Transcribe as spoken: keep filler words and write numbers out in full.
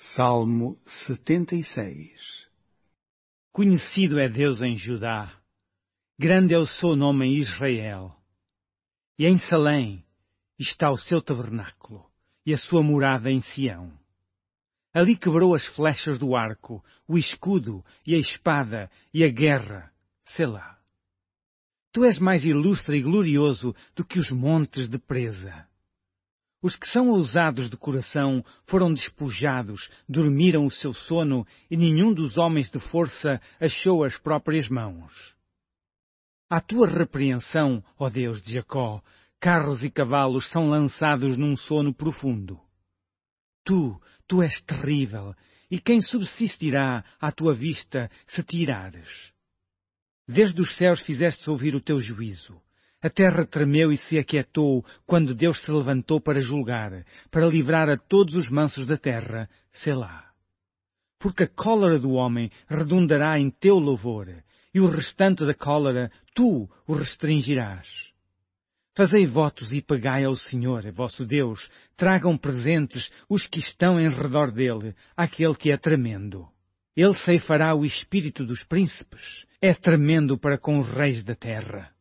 Salmo setenta e seis. Conhecido é Deus em Judá, grande é o seu nome em Israel. E em Salém está o seu tabernáculo, e a sua morada em Sião. Ali quebrou as flechas do arco, o escudo, e a espada, e a guerra, Selá. Tu és mais ilustre e glorioso do que os montes de presa. Os que são ousados de coração foram despojados, dormiram o seu sono, e nenhum dos homens de força achou as próprias mãos. À tua repreensão, ó Deus de Jacó, carros e cavalos são lançados num sono profundo. Tu, tu és terrível, e quem subsistirá à tua vista se te irares? Desde os céus fizeste ouvir o teu juízo. A terra tremeu e se aquietou quando Deus se levantou para julgar, para livrar a todos os mansos da terra, Selá. Porque a cólera do homem redundará em teu louvor, e o restante da cólera tu o restringirás. Fazei votos e pagai ao Senhor, vosso Deus, tragam presentes os que estão em redor dele, àquele que é tremendo. Ele ceifará o espírito dos príncipes, é tremendo para com os reis da terra.